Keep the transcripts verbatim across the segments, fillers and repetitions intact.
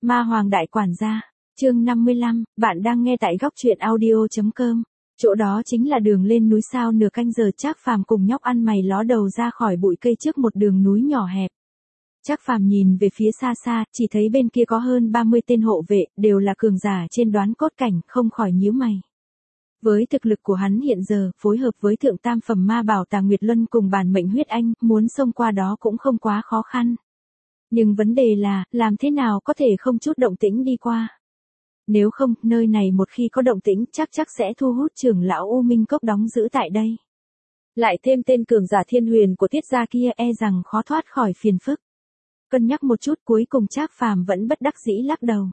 Ma Hoàng Đại Quản Gia, chương năm mươi lăm, bạn đang nghe tại góc truyện audio.com. Chỗ đó chính là đường lên núi. Sau nửa canh giờ Trác Phàm cùng nhóc ăn mày ló đầu ra khỏi bụi cây trước một đường núi nhỏ hẹp. Trác Phàm nhìn về phía xa xa, chỉ thấy bên kia có hơn ba mươi tên hộ vệ, đều là cường giả trên đoán cốt cảnh, không khỏi nhíu mày. Với thực lực của hắn hiện giờ, phối hợp với thượng tam phẩm ma bảo Tà Nguyệt Luân cùng bản mệnh huyết anh, muốn xông qua đó cũng không quá khó khăn. Nhưng vấn đề là, làm thế nào có thể không chút động tĩnh đi qua? Nếu không, nơi này một khi có động tĩnh chắc chắc sẽ thu hút trưởng lão U Minh Cốc đóng giữ tại đây. Lại thêm tên cường giả thiên huyền của Tiết gia kia, e rằng khó thoát khỏi phiền phức. Cân nhắc một chút, cuối cùng Trác Phàm vẫn bất đắc dĩ lắc đầu.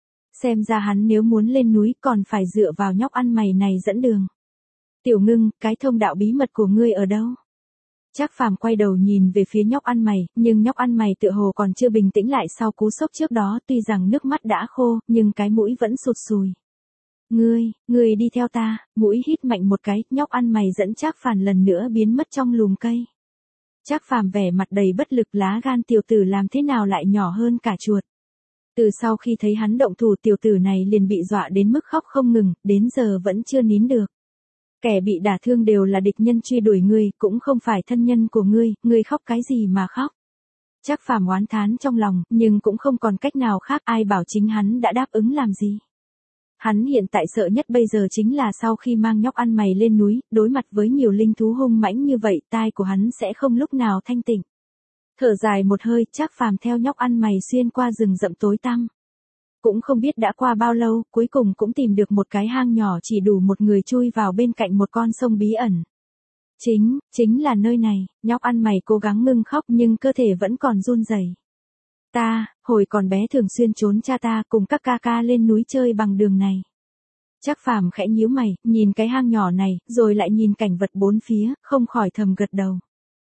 Xem ra hắn nếu muốn lên núi còn phải dựa vào nhóc ăn mày này dẫn đường. Tiểu Ngưng, cái thông đạo bí mật của ngươi ở đâu? Trác Phàm quay đầu nhìn về phía nhóc ăn mày, nhưng nhóc ăn mày tựa hồ còn chưa bình tĩnh lại sau cú sốc trước đó, tuy rằng nước mắt đã khô, nhưng cái mũi vẫn sụt sùi. Ngươi, ngươi đi theo ta. Mũi hít mạnh một cái, nhóc ăn mày dẫn Trác Phàm lần nữa biến mất trong lùm cây. Trác Phàm vẻ mặt đầy bất lực, lá gan tiểu tử làm thế nào lại nhỏ hơn cả chuột. Từ sau khi thấy hắn động thủ, tiểu tử này liền bị dọa đến mức khóc không ngừng, đến giờ vẫn chưa nín được. Kẻ bị đả thương đều là địch nhân truy đuổi ngươi, cũng không phải thân nhân của ngươi, ngươi khóc cái gì mà khóc. Trác Phàm oán thán trong lòng, nhưng cũng không còn cách nào khác, ai bảo chính hắn đã đáp ứng làm gì. Hắn hiện tại sợ nhất bây giờ chính là sau khi mang nhóc ăn mày lên núi, đối mặt với nhiều linh thú hung mãnh như vậy, tai của hắn sẽ không lúc nào thanh tịnh. Thở dài một hơi, Trác Phàm theo nhóc ăn mày xuyên qua rừng rậm tối tăm. Cũng không biết đã qua bao lâu, cuối cùng cũng tìm được một cái hang nhỏ chỉ đủ một người chui vào bên cạnh một con sông bí ẩn. Chính, chính là nơi này. Nhóc ăn mày cố gắng ngưng khóc nhưng cơ thể vẫn còn run rẩy. Ta, hồi còn bé thường xuyên trốn cha ta cùng các ca ca lên núi chơi bằng đường này. Trác Phàm khẽ nhíu mày, nhìn cái hang nhỏ này, rồi lại nhìn cảnh vật bốn phía, không khỏi thầm gật đầu.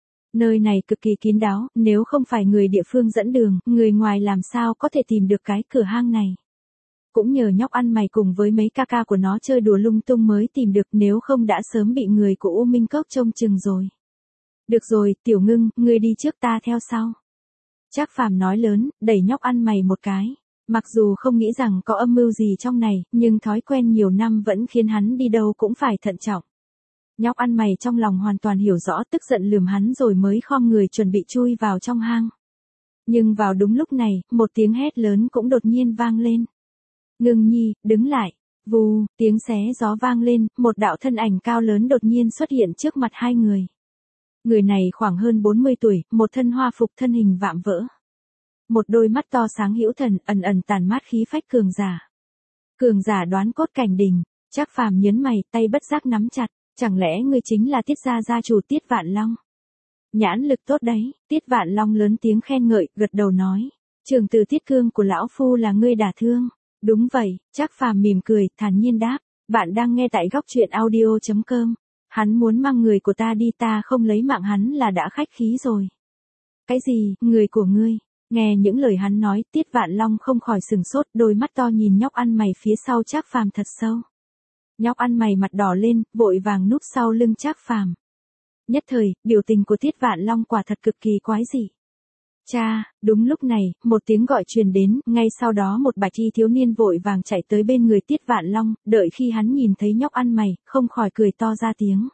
Nơi này cực kỳ kín đáo, nếu không phải người địa phương dẫn đường, người ngoài làm sao có thể tìm được cái cửa hang này. Cũng nhờ nhóc ăn mày cùng với mấy ca ca của nó chơi đùa lung tung mới tìm được, nếu không đã sớm bị người của U Minh Cốc trông chừng rồi. Được rồi, Tiểu Ngưng, ngươi đi trước, ta theo sau. Trác Phàm nói lớn, đẩy nhóc ăn mày một cái. Mặc dù không nghĩ rằng có âm mưu gì trong này, nhưng thói quen nhiều năm vẫn khiến hắn đi đâu cũng phải thận trọng. Nhóc ăn mày trong lòng hoàn toàn hiểu rõ, tức giận lườm hắn rồi mới khom người chuẩn bị chui vào trong hang. Nhưng vào đúng lúc này, một tiếng hét lớn cũng đột nhiên vang lên. Ngưng nhi, đứng lại. Vù, tiếng xé gió vang lên, một đạo thân ảnh cao lớn đột nhiên xuất hiện trước mặt hai người. Người này khoảng hơn bốn mươi tuổi, một thân hoa phục, thân hình vạm vỡ. Một đôi mắt to sáng hữu thần, ẩn ẩn tàn mát khí phách cường giả. Cường giả đoán cốt cảnh đỉnh. Trác Phàm nhớn mày, tay bất giác nắm chặt. Chẳng lẽ ngươi chính là Tiết gia gia chủ Tiết Vạn Long? Nhãn lực tốt đấy. Tiết Vạn Long lớn tiếng khen ngợi, gật đầu nói. Trường từ Tiết Cương của lão phu là ngươi đả thương. Đúng vậy. Trác Phàm mỉm cười, thản nhiên đáp. Bạn đang nghe tại góc truyện audio.com. Hắn muốn mang người của ta đi, ta không lấy mạng hắn là đã khách khí rồi. Cái gì, người của ngươi? Nghe những lời hắn nói, Tiết Vạn Long không khỏi sừng sốt, đôi mắt to nhìn nhóc ăn mày phía sau Trác Phàm thật sâu. Nhóc ăn mày mặt đỏ lên, vội vàng núp sau lưng Trác Phàm. Nhất thời, biểu tình của Tiết Vạn Long quả thật cực kỳ quái dị. Cha, đúng lúc này, một tiếng gọi truyền đến, ngay sau đó một bạch y thiếu niên vội vàng chạy tới bên người Tiết Vạn Long, đợi khi hắn nhìn thấy nhóc ăn mày, không khỏi cười to ra tiếng.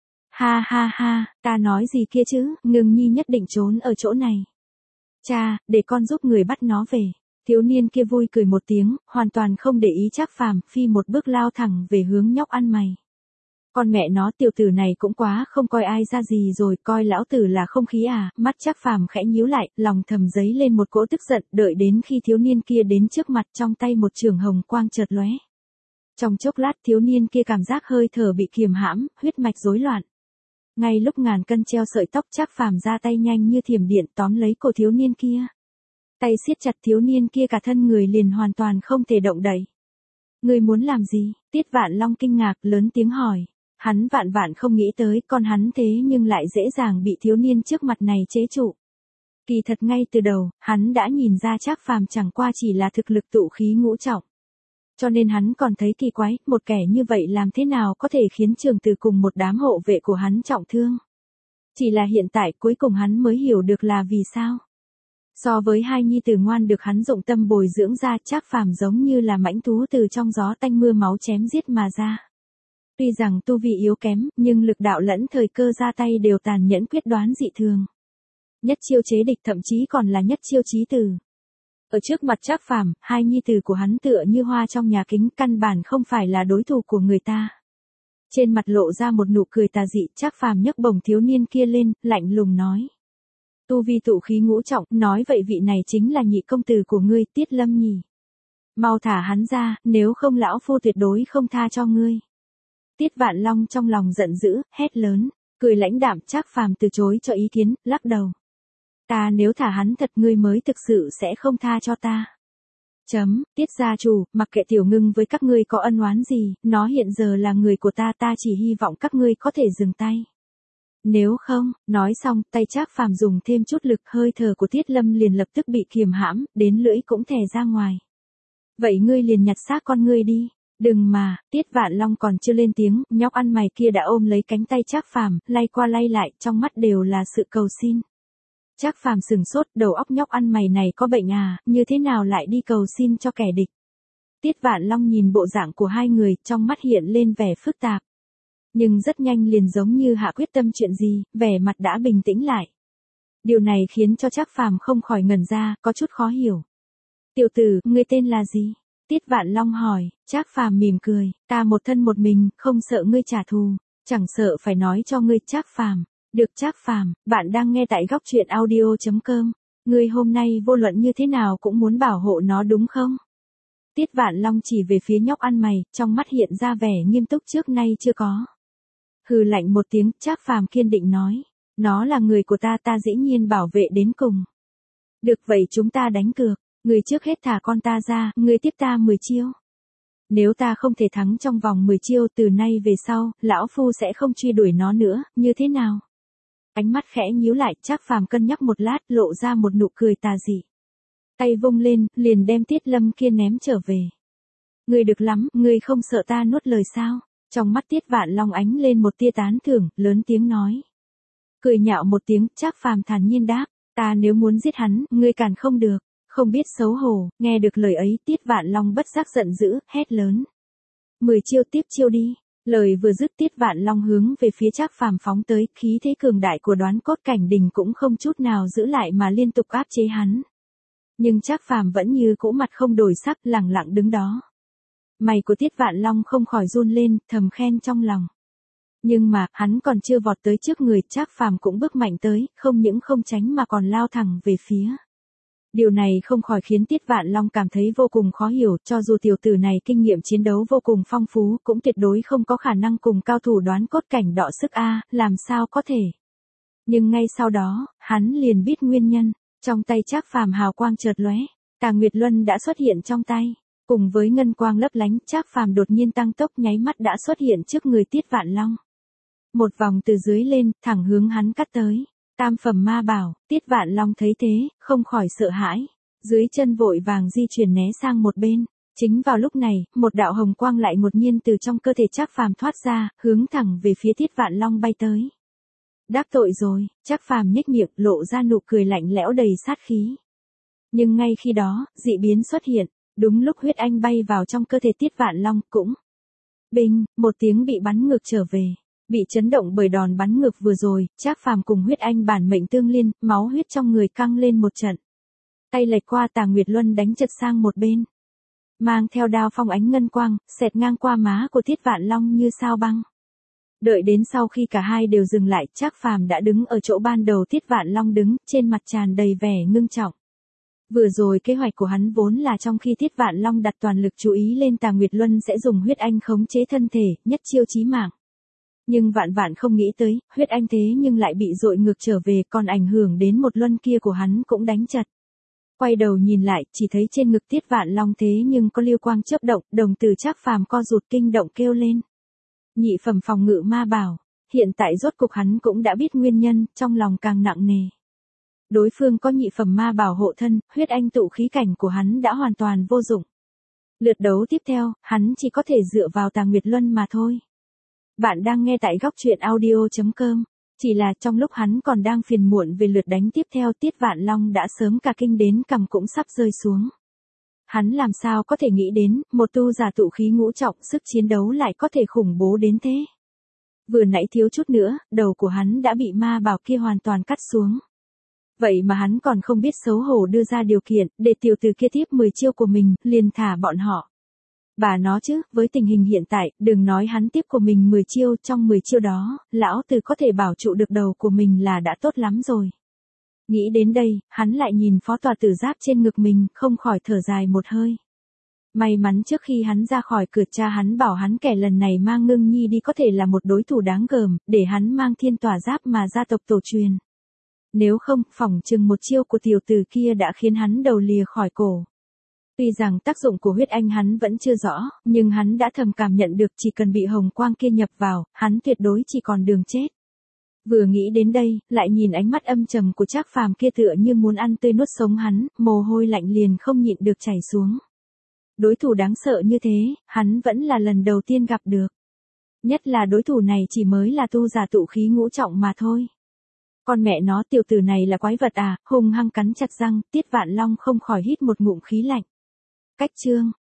Ha ha ha, ta nói gì kia chứ, Ngưng nhi nhất định trốn ở chỗ này. Cha, để con giúp người bắt nó về. Thiếu niên kia vui cười một tiếng, hoàn toàn không để ý Trác Phàm, phi một bước lao thẳng về hướng nhóc ăn mày. Con mẹ nó, tiểu tử này cũng quá không coi ai ra gì rồi, coi lão tử là không khí à? Mắt Trác Phàm khẽ nhíu lại, lòng thầm dấy lên một cỗ tức giận, đợi đến khi thiếu niên kia đến trước mặt, trong tay một trường hồng quang chợt lóe. Trong chốc lát, thiếu niên kia cảm giác hơi thở bị kiềm hãm, huyết mạch rối loạn. Ngay lúc ngàn cân treo sợi tóc, Trác Phàm ra tay nhanh như thiểm điện tóm lấy cổ thiếu niên kia. Tay siết chặt, thiếu niên kia cả thân người liền hoàn toàn không thể động đậy. Ngươi muốn làm gì? Tiết Vạn Long kinh ngạc, lớn tiếng hỏi. Hắn vạn vạn không nghĩ tới, con hắn thế nhưng lại dễ dàng bị thiếu niên trước mặt này chế trụ. Kỳ thật ngay từ đầu, hắn đã nhìn ra Trác Phàm chẳng qua chỉ là thực lực tụ khí ngũ trọng. Cho nên hắn còn thấy kỳ quái, một kẻ như vậy làm thế nào có thể khiến Trường Từ cùng một đám hộ vệ của hắn trọng thương. Chỉ là hiện tại cuối cùng hắn mới hiểu được là vì sao. So với hai nhi tử ngoan được hắn dụng tâm bồi dưỡng ra, Trác Phàm giống như là mãnh thú từ trong gió tanh mưa máu chém giết mà ra. Tuy rằng tu vi yếu kém, nhưng lực đạo lẫn thời cơ ra tay đều tàn nhẫn quyết đoán dị thường. Nhất chiêu chế địch, thậm chí còn là nhất chiêu chí tử. Ở trước mặt Trác Phàm, hai nhi tử của hắn tựa như hoa trong nhà kính, căn bản không phải là đối thủ của người ta. Trên mặt lộ ra một nụ cười tà dị, Trác Phàm nhấc bổng thiếu niên kia lên, lạnh lùng nói. Tu vi tụ khí ngũ trọng, nói vậy vị này chính là nhị công tử của ngươi, Tiết Lâm nhỉ. Mau thả hắn ra, nếu không lão phu tuyệt đối không tha cho ngươi. Tiết Vạn Long trong lòng giận dữ, hét lớn, cười lãnh đạm. Trác Phàm từ chối cho ý kiến, lắc đầu. Ta nếu thả hắn thật, ngươi mới thực sự sẽ không tha cho ta. Chấm, Tiết gia chủ, mặc kệ Tiểu Ngưng với các ngươi có ân oán gì, nó hiện giờ là người của ta, ta chỉ hy vọng các ngươi có thể dừng tay. Nếu không, nói xong, tay Trác Phàm dùng thêm chút lực, hơi thở của Tiết Lâm liền lập tức bị kiềm hãm, đến lưỡi cũng thè ra ngoài. Vậy ngươi liền nhặt xác con ngươi đi. Đừng mà, Tiết Vạn Long còn chưa lên tiếng, nhóc ăn mày kia đã ôm lấy cánh tay Trác Phàm, lay qua lay lại, trong mắt đều là sự cầu xin. Trác Phàm sừng sốt, đầu óc nhóc ăn mày này có bệnh à, như thế nào lại đi cầu xin cho kẻ địch. Tiết Vạn Long nhìn bộ dạng của hai người, trong mắt hiện lên vẻ phức tạp. Nhưng rất nhanh liền giống như hạ quyết tâm chuyện gì, vẻ mặt đã bình tĩnh lại. Điều này khiến cho Trác Phàm không khỏi ngẩn ra, có chút khó hiểu. Tiểu tử, ngươi tên là gì? Tiết Vạn Long hỏi. Trác Phàm mỉm cười, ta một thân một mình, không sợ ngươi trả thù, chẳng sợ phải nói cho ngươi. Trác Phàm. Được Trác Phàm, bạn đang nghe tại góc truyện audio chấm com. Ngươi hôm nay vô luận như thế nào cũng muốn bảo hộ nó đúng không? Tiết Vạn Long chỉ về phía nhóc ăn mày, trong mắt hiện ra vẻ nghiêm túc trước nay chưa có. Hừ lạnh một tiếng, Trác Phàm kiên định nói, nó là người của ta, ta dĩ nhiên bảo vệ đến cùng. Được vậy chúng ta đánh cược, người trước hết thả con ta ra, người tiếp ta mười chiêu. Nếu ta không thể thắng trong vòng mười chiêu, từ nay về sau, lão phu sẽ không truy đuổi nó nữa, như thế nào? Ánh mắt khẽ nhíu lại, Trác Phàm cân nhắc một lát, lộ ra một nụ cười tà dị. Tay vung lên, liền đem Tiết Lâm kia ném trở về. Ngươi được lắm, ngươi không sợ ta nuốt lời sao? Trong mắt Tiết Vạn Long ánh lên một tia tán thưởng, lớn tiếng nói. Cười nhạo một tiếng, Trác Phàm thản nhiên đáp, ta nếu muốn giết hắn, ngươi cản không được, không biết xấu hổ. Nghe được lời ấy, Tiết Vạn Long bất giác giận dữ, hét lớn. Mười chiêu tiếp chiêu đi. Lời vừa dứt, Tiết Vạn Long hướng về phía Trác Phàm phóng tới, khí thế cường đại của Đoán Cốt Cảnh Đình cũng không chút nào giữ lại mà liên tục áp chế hắn. Nhưng Trác Phàm vẫn như cũ mặt không đổi sắc, lẳng lặng đứng đó. Mày của Tiết Vạn Long không khỏi run lên, thầm khen trong lòng. Nhưng mà, hắn còn chưa vọt tới trước người, Trác Phàm cũng bước mạnh tới, không những không tránh mà còn lao thẳng về phía. Điều này không khỏi khiến Tiết Vạn Long cảm thấy vô cùng khó hiểu, cho dù tiểu tử này kinh nghiệm chiến đấu vô cùng phong phú, cũng tuyệt đối không có khả năng cùng cao thủ Đoán Cốt Cảnh đọ sức a, làm sao có thể. Nhưng ngay sau đó, hắn liền biết nguyên nhân, trong tay Trác Phàm hào quang chợt lóe, Tà Nguyệt Luân đã xuất hiện trong tay, cùng với ngân quang lấp lánh, Trác Phàm đột nhiên tăng tốc, nháy mắt đã xuất hiện trước người Tiết Vạn Long. Một vòng từ dưới lên, thẳng hướng hắn cắt tới. Tam phẩm ma bảo. Tiết Vạn Long thấy thế, không khỏi sợ hãi, dưới chân vội vàng di chuyển né sang một bên. Chính vào lúc này, một đạo hồng quang lại đột nhiên từ trong cơ thể Trác Phàm thoát ra, hướng thẳng về phía Tiết Vạn Long bay tới. Đắc tội rồi, Trác Phàm nhếch miệng, lộ ra nụ cười lạnh lẽo đầy sát khí. Nhưng ngay khi đó, dị biến xuất hiện, đúng lúc huyết anh bay vào trong cơ thể Tiết Vạn Long, cũng binh, một tiếng bị bắn ngược trở về. Bị chấn động bởi đòn bắn ngược vừa rồi, Trác Phàm cùng huyết anh bản mệnh tương liên, máu huyết trong người căng lên một trận. Tay lệch qua, Tà Nguyệt Luân đánh chật sang một bên. Mang theo đao phong ánh ngân quang, xẹt ngang qua má của Tiết Vạn Long như sao băng. Đợi đến sau khi cả hai đều dừng lại, Trác Phàm đã đứng ở chỗ ban đầu Tiết Vạn Long đứng, trên mặt tràn đầy vẻ ngưng trọng. Vừa rồi kế hoạch của hắn vốn là trong khi Tiết Vạn Long đặt toàn lực chú ý lên Tà Nguyệt Luân sẽ dùng huyết anh khống chế thân thể, nhất chiêu chí mạng. Nhưng vạn vạn không nghĩ tới, huyết anh thế nhưng lại bị dội ngược trở về, còn ảnh hưởng đến một luân kia của hắn cũng đánh chật. Quay đầu nhìn lại, chỉ thấy trên ngực Tiết Vạn Long thế nhưng có lưu quang chớp động, đồng tử Trác Phàm co rụt kinh động kêu lên. Nhị phẩm phòng ngự ma bảo, hiện tại rốt cục hắn cũng đã biết nguyên nhân, trong lòng càng nặng nề. Đối phương có nhị phẩm ma bảo hộ thân, huyết anh tụ khí cảnh của hắn đã hoàn toàn vô dụng. Lượt đấu tiếp theo, hắn chỉ có thể dựa vào Tà Nguyệt Luân mà thôi. Bạn đang nghe tại góc truyện audio chấm com. Chỉ là trong lúc hắn còn đang phiền muộn về lượt đánh tiếp theo, Tiết Vạn Long đã sớm cả kinh đến cằm cũng sắp rơi xuống. Hắn làm sao có thể nghĩ đến, một tu giả tụ khí ngũ trọng sức chiến đấu lại có thể khủng bố đến thế. Vừa nãy thiếu chút nữa, đầu của hắn đã bị ma bảo kia hoàn toàn cắt xuống. Vậy mà hắn còn không biết xấu hổ đưa ra điều kiện, để tiểu tử kia tiếp mười chiêu của mình, liền thả bọn họ. Bà nó chứ, với tình hình hiện tại, đừng nói hắn tiếp của mình mười chiêu, trong mười chiêu đó, lão tử có thể bảo trụ được đầu của mình là đã tốt lắm rồi. Nghĩ đến đây, hắn lại nhìn phó tòa tử giáp trên ngực mình, không khỏi thở dài một hơi. May mắn trước khi hắn ra khỏi cửa, cha hắn bảo hắn kẻ lần này mang Ngưng Nhi đi có thể là một đối thủ đáng gờm, để hắn mang thiên tỏa giáp mà gia tộc tổ truyền. Nếu không, phỏng chừng một chiêu của tiểu tử kia đã khiến hắn đầu lìa khỏi cổ. Tuy rằng tác dụng của huyết anh hắn vẫn chưa rõ, nhưng hắn đã thầm cảm nhận được chỉ cần bị hồng quang kia nhập vào, hắn tuyệt đối chỉ còn đường chết. Vừa nghĩ đến đây, lại nhìn ánh mắt âm trầm của Trác Phàm kia tựa như muốn ăn tươi nuốt sống hắn, mồ hôi lạnh liền không nhịn được chảy xuống. Đối thủ đáng sợ như thế, hắn vẫn là lần đầu tiên gặp được. Nhất là đối thủ này chỉ mới là tu giả tụ khí ngũ trọng mà thôi. Con mẹ nó, tiểu tử này là quái vật à, hung hăng cắn chặt răng, Tiết Vạn Long không khỏi hít một ngụm khí lạnh. Cách chương